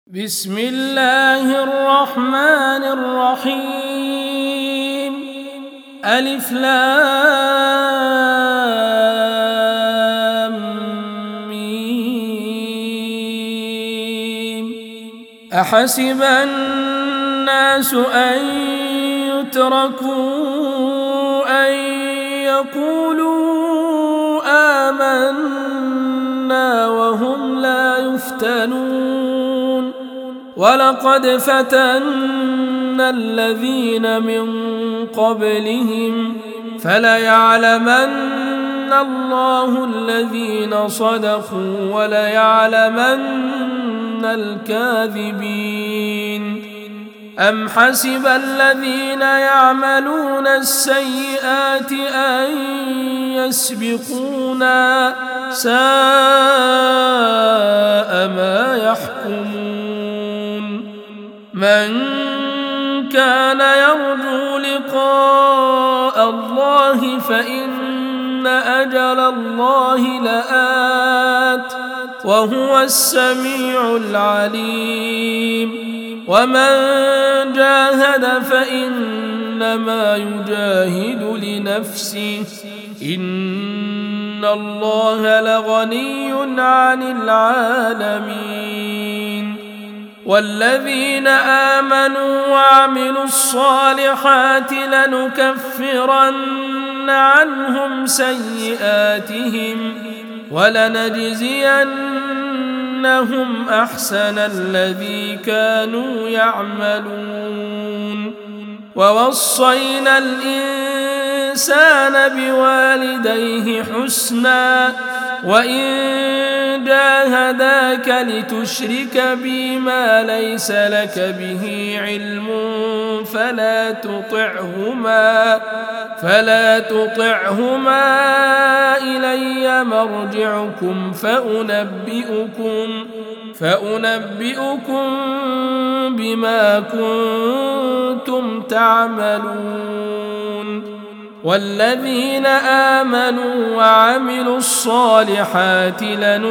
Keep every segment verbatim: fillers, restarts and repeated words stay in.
بسم الله الرحمن الرحيم ألف لام ميم أحسب الناس أن يتركوا أن يقولوا آمنا وهم لا يفتنون ولقد فتنا الذين من قبلهم فليعلمن الله الذين صدقوا وليعلمن الكاذبين أم حسب الذين يعملون السيئات أن يسبقونا ساء ما يحكمون من كان يرجو لقاء الله فإن أجل الله لآت وهو السميع العليم ومن جاهد فإنما يجاهد لنفسه إن الله لغني عن العالمين والذين آمنوا وعملوا الصالحات لنكفرن عنهم سيئاتهم ولنجزينهم أحسن الذي كانوا يعملون ووصينا الإنسان بوالديه حسنا وإن جاهداك لتشرك بي ما ليس لك به علم فلا تطعهما فلا تطعهما إلي مرجعكم فأنبئكم فأنبئكم بما كنتم تعملون والذين آمنوا وعملوا الصالحات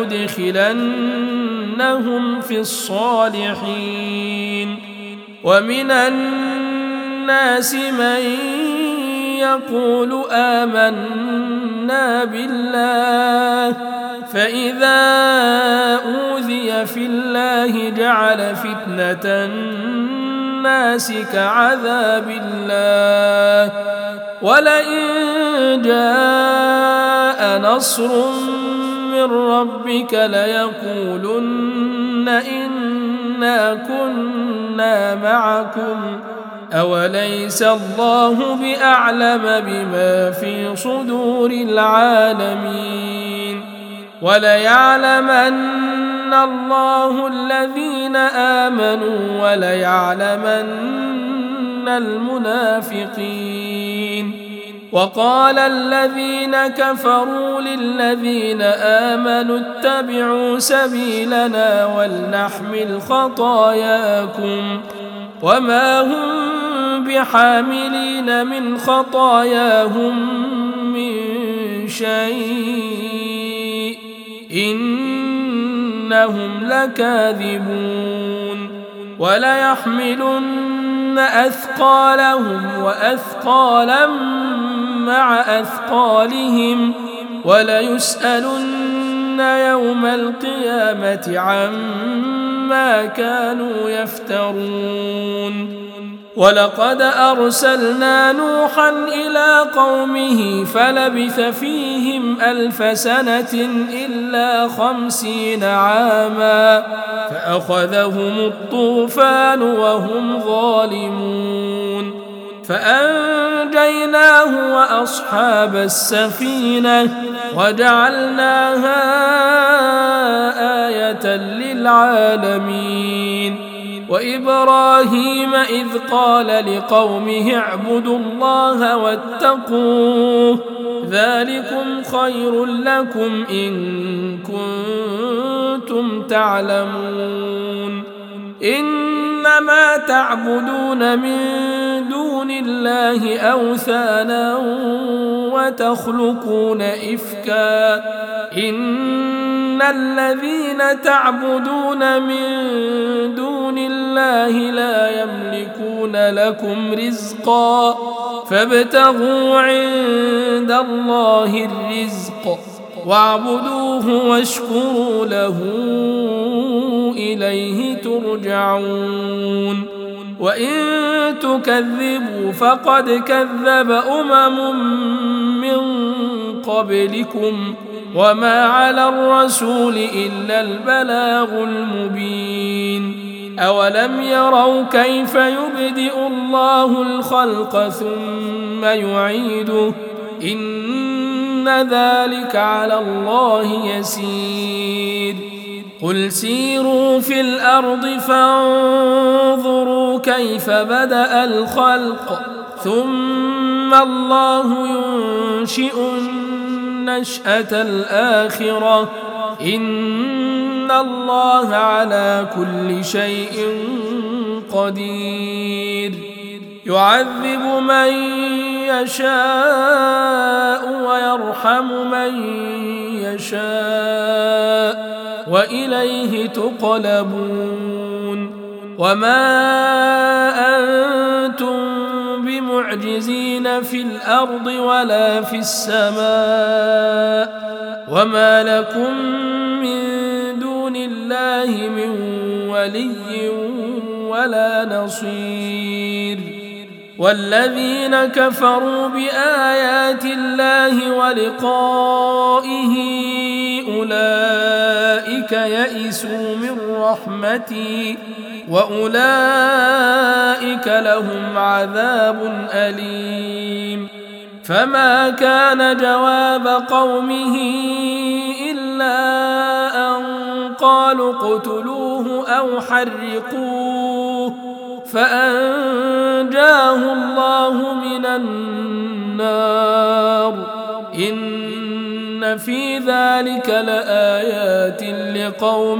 لندخلنهم في الصالحين ومن الناس من يقول آمنا بالله فإذا أوذي في الله جعل فتنة الناس كعذاب الله ولئن جاء نصر من ربك ليقولن إنا كنا معكم أوليس الله بأعلم بما في صدور العالمين وليعلمن الله الذين آمنوا وليعلمن المنافقين وقال الذين كفروا للذين آمنوا اتبعوا سبيلنا ولنحمل خطاياكم وما هم بحاملين من خطاياهم من شيء إنهم لكاذبون وليحملن أثقالهم وأثقالا مع أثقالهم وليسألن يوم القيامة عما كانوا يفترون ولقد أرسلنا نوحا إلى قومه فلبث فيهم ألف سنة إلا خمسين عاما فأخذهم الطوفان وهم ظالمون فأنجيناه وأصحاب السفينة وجعلناها آية للعالمين وإبراهيم إذ قال لقومه اعبدوا الله واتقوه ذلكم خير لكم إن كنتم تعلمون إنما تعبدون من دون الله أوثانا وتخلقون إفكا إن الذين تعبدون من دون الله لا يملكون لكم رزقا فابتغوا عند الله الرزق واعبدوه واشكروا له إليه ترجعون وإن تكذبوا فقد كذب أمم من قبلكم وما على الرسول إلا البلاغ المبين أولم يروا كيف يبدئ الله الخلق ثم يعيده إن ذلك على الله يسير قل سيروا في الأرض فانظروا كيف بدأ الخلق ثم الله ينشئ النشأة الآخرة إن الله على كل شيء قدير يعذب من يشاء ويرحم من يشاء وإليه تقلبون وما أنتم بمعجزين في الأرض ولا في السماء وما لكم من دون الله من ولي ولا نصير والذين كفروا بآيات الله ولقائه أولئك يئسوا من رحمتي وأولئك لهم عذاب أليم فما كان جواب قومه إلا أن قالوا اقتلوه أو حرقوه فأنجاه الله من النار إن في ذلك لآيات لقوم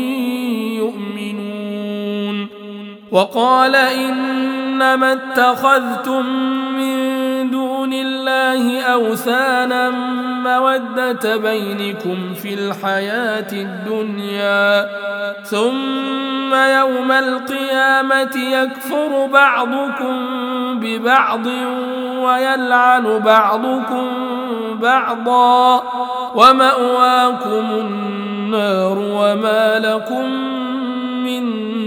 يؤمنون وقال إنما اتخذتم من دون الله أوثانا مودة بينكم في الحياة الدنيا ثم يوم القيامة يكفر بعضكم ببعض ويلعن بعضكم بعضا ومأواكم النار وما لكم من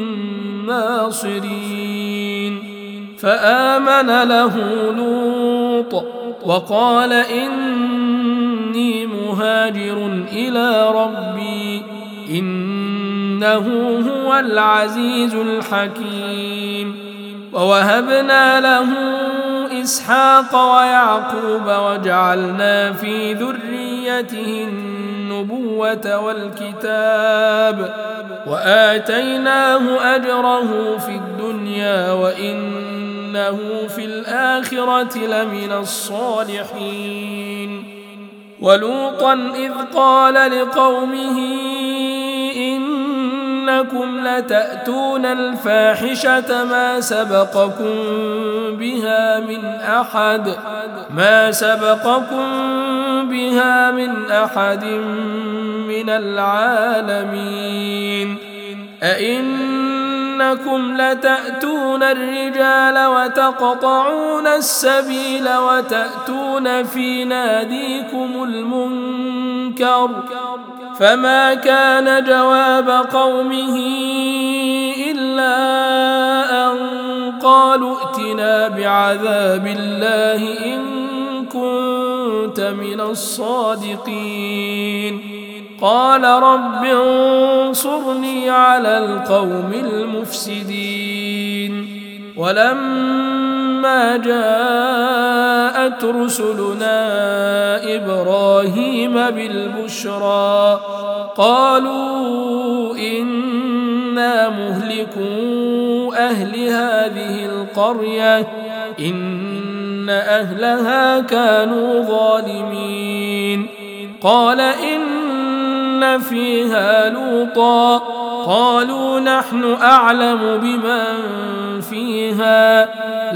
ناصرين فآمن له لوط وقال إني مهاجر إلى ربي إنه هو العزيز الحكيم ووهبنا له إسحاق ويعقوب وجعلنا في ذريته النبوة والكتاب وآتيناه أجره في الدنيا وإنه في الآخرة لمن الصالحين ولوطا إذ قال لقومه إنكم لتأتون الفاحشة ما سبقكم بها من أحد ما سبقكم بها من أحد من العالمين أئنكم لتأتون الرجال وتقطعون السبيل وتأتون في ناديكم المنكر فما كان جواب قومه إلا أن قالوا ائتنا بعذاب الله إن كنت من الصادقين قال رب انصرني على القوم المفسدين ولما جاءت رسلنا إبراهيم بالبشرى قالوا إنا مهلكو أهل هذه القرية إن أهلها كانوا ظالمين قال إن فيها لوطا قالوا نحن أعلم بمن فيها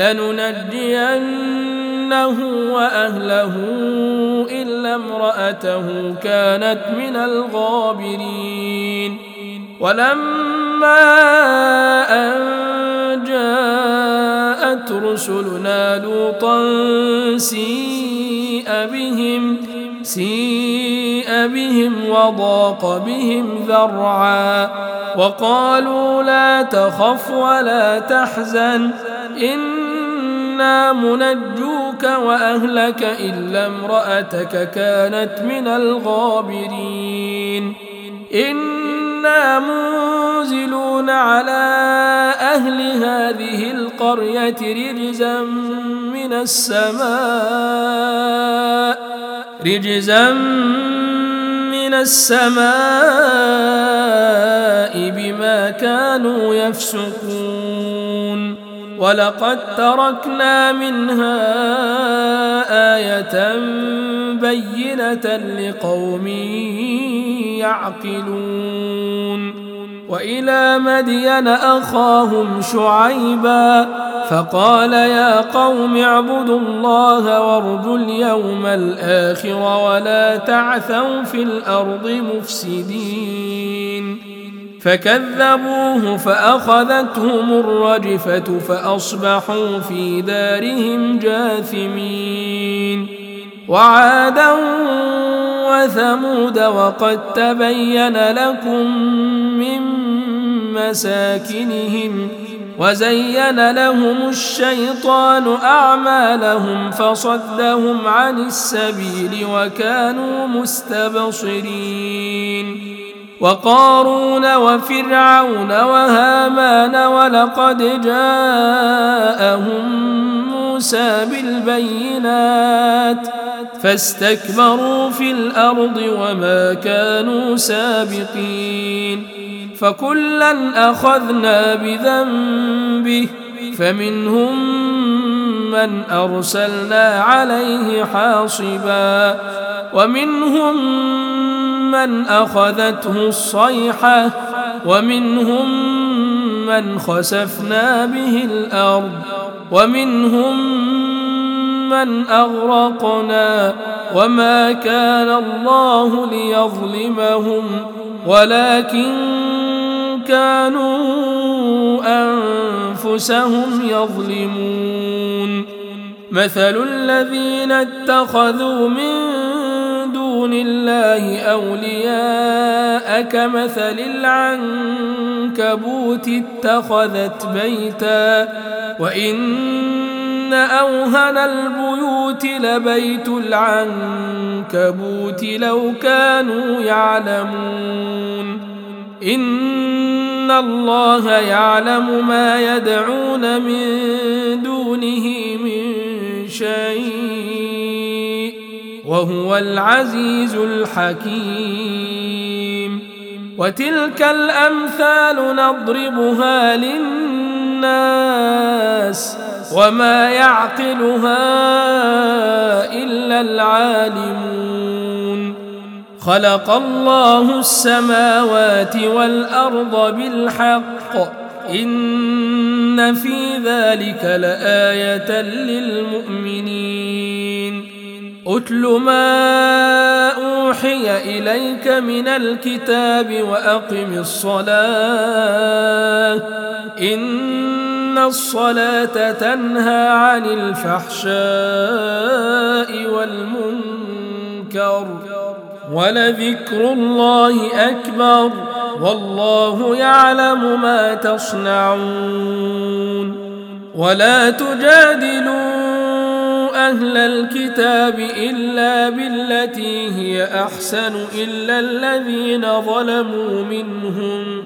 لننجينه وأهله إلا امرأته كانت من الغابرين ولما أن كذبت رسلنا لوطا سيء بهم سيء بهم وضاق بهم ذرعا وقالوا لا تخف ولا تحزن إنا منجوك وأهلك إلا امرأتك كانت من الغابرين إنا منزلون على أهل هذه القرية رجزا من السماء رجزا من السماء بما كانوا يفسقون ولقد تركنا منها آية بينة لقوم يعقلون وإلى مدين أخاهم شعيبا فقال يا قوم اعبدوا الله وارجوا اليوم الآخر ولا تعثوا في الأرض مفسدين فكذبوه فأخذتهم الرجفة فأصبحوا في دارهم جاثمين وعادا وثمود وقد تبين لكم من مساكنهم وزين لهم الشيطان أعمالهم فصدهم عن السبيل وكانوا مستبصرين وقارون وفرعون وهامان ولقد جاءهم موسى بالبينات فاستكبروا في الأرض وما كانوا سابقين فكلا أخذنا بذنبه فمنهم من أرسلنا عليه حاصبا ومنهم من أخذته الصيحة ومنهم من خسفنا به الأرض ومنهم من أغرقنا وما كان الله ليظلمهم ولكن كانوا أنفسهم يظلمون مثل الذين اتخذوا من دون الله أولياء كمثل العنكبوت اتخذت بيتا وإن أوهن البيوت لبيت العنكبوت لو كانوا يعلمون إن الله يعلم ما يدعون من دونه من شيء وهو العزيز الحكيم وتلك الأمثال نضربها للناس وما يعقلها إلا العالمون خلق الله السماوات والأرض بالحق إن في ذلك لآية للمؤمنين أتل ما أوحي إليك من الكتاب وأقم الصلاة إن الصلاة تنهى عن الفحشاء والمنكر ولذكر الله أكبر والله يعلم ما تصنعون ولا تجادلوا أهل الكتاب إلا بالتي هي أحسن إلا الذين ظلموا منهم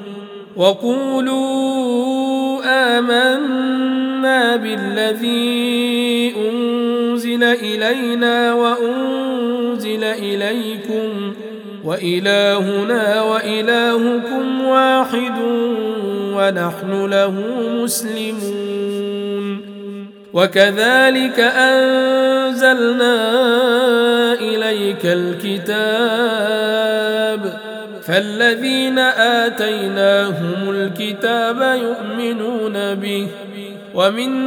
وقولوا آمنا بالذي أنزل إلينا وأنزل إليكم وإلهنا وإلهكم واحد ونحن له مسلمون وكذلك أنزلنا إليك الكتاب فالذين آتيناهم الكتاب يؤمنون به ومن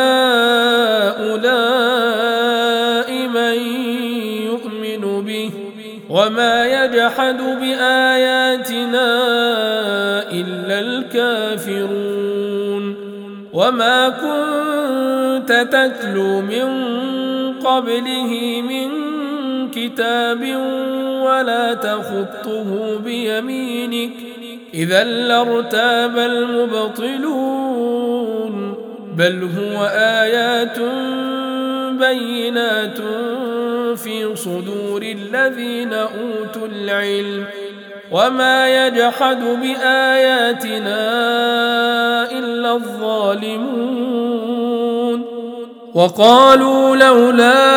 هؤلاء من يؤمن به وما يجحد بآياتنا إلا الكافرون وما كنت كنت تتلو من قبله من كتاب ولا تخطه بيمينك إذا لارتاب المبطلون بل هو آيات بينات في صدور الذين أوتوا العلم وما يجحد بآياتنا إلا الظالمون وقالوا لولا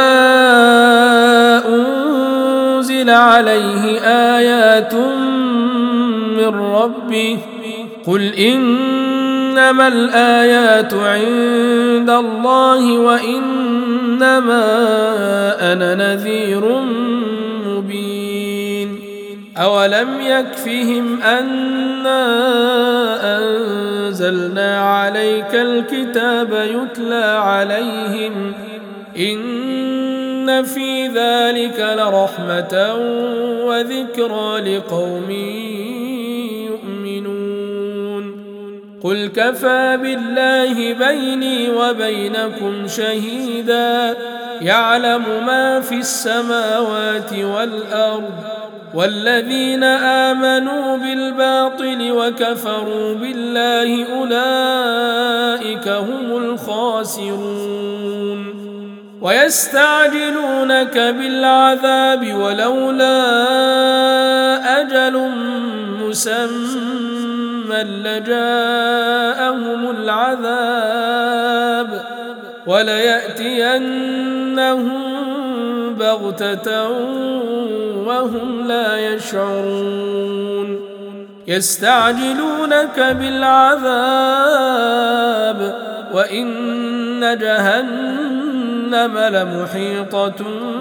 أنزل عليه آيات من ربه قل إنما الآيات عند الله وإنما أنا نذير مبين أولم يكفهم أنا أنزلنا عليك الكتاب يتلى عليهم إن في ذلك لرحمة وذكرى لقوم يؤمنون قل كفى بالله بيني وبينكم شهيدا يعلم ما في السماوات والأرض والذين آمنوا بالباطل وكفروا بالله أولئك هم الخاسرون ويستعجلونك بالعذاب ولولا أجل مسمى لجاءهم العذاب وليأتينهم بغتة وهم لا يشعرون يستعجلونك بالعذاب وإن جهنم لمحيطة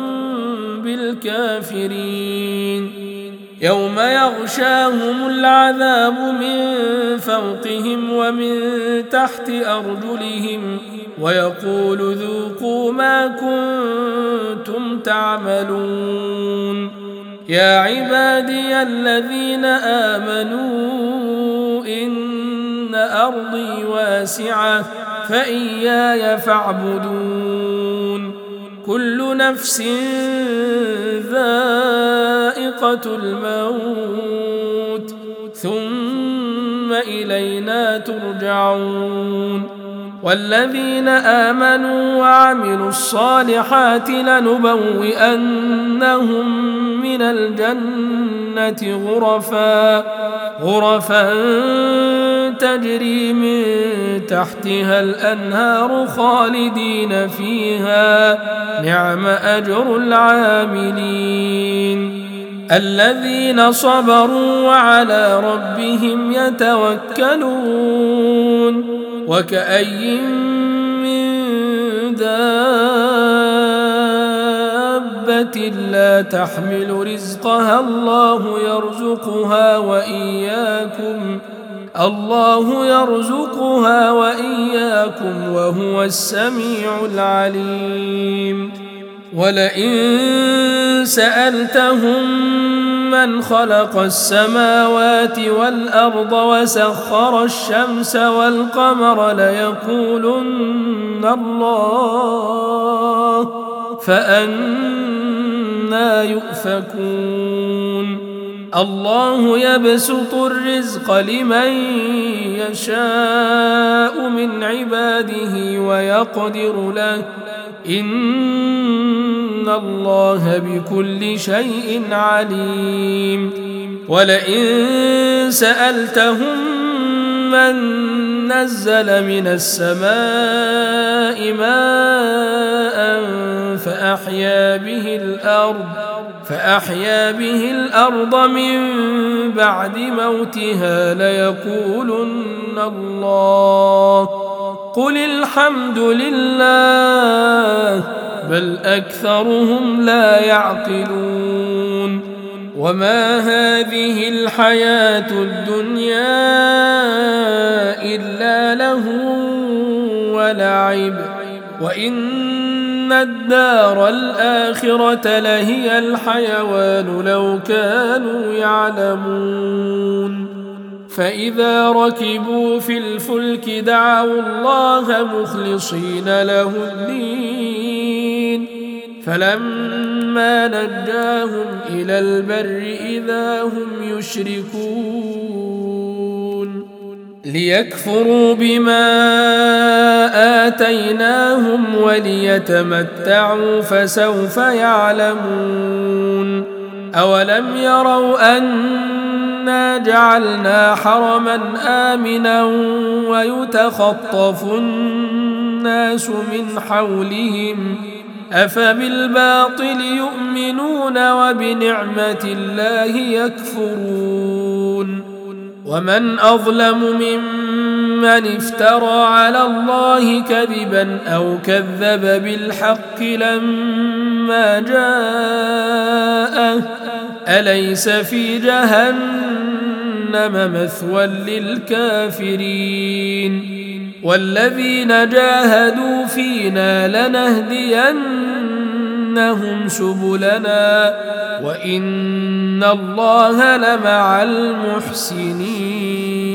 بالكافرين يوم يغشاهم العذاب من فوقهم ومن تحت أرجلهم ويقول ذوقوا ما كنتم تعملون يا عبادي الذين آمنوا إن أرضي واسعة فإياي فاعبدون كل نفس ذائقة الموت ثم إلينا ترجعون والذين آمنوا وعملوا الصالحات لنبوئنهم من الجنة غرفا غرفا تجري من تحتها الأنهار خالدين فيها نعم أجر العاملين الذين صبروا وعلى ربهم يتوكلون وكأي من دابة لا تحمل رزقها الله يرزقها وإياكم الله يرزقها وإياكم وهو السميع العليم ولئن سألتهم من خلق السماوات والأرض وسخر الشمس والقمر ليقولن الله فأنى يؤفكون الله يبسط الرزق لمن يشاء من عباده ويقدر له إن الله بكل شيء عليم ولئن سألتهم من نزل من السماء ماء فأحيا به الأرض فأحيا به الأرض من بعد موتها ليقولن الله قل الحمد لله بل أكثرهم لا يعقلون وما هذه الحياة الدنيا إلا له ولعب وإن الدار الآخرة لهي الحيوان لو كانوا يعلمون فإذا ركبوا في الفلك دعوا الله مخلصين له الدين فلما نجاهم إلى البر إذا هم يشركون ليكفروا بما آتيناهم وليتمتعوا فسوف يعلمون أولم يروا أنا جعلنا حرما آمنا ويتخطف الناس من حولهم أفبالباطل يؤمنون وبنعمة الله يكفرون ومن أظلم ممن افترى على الله كذبا أو كذب بالحق لما جاءه أليس في جهنم مثوى للكافرين والذين جاهدوا فينا لنهدينهم سبلنا وإن الله لمع المحسنين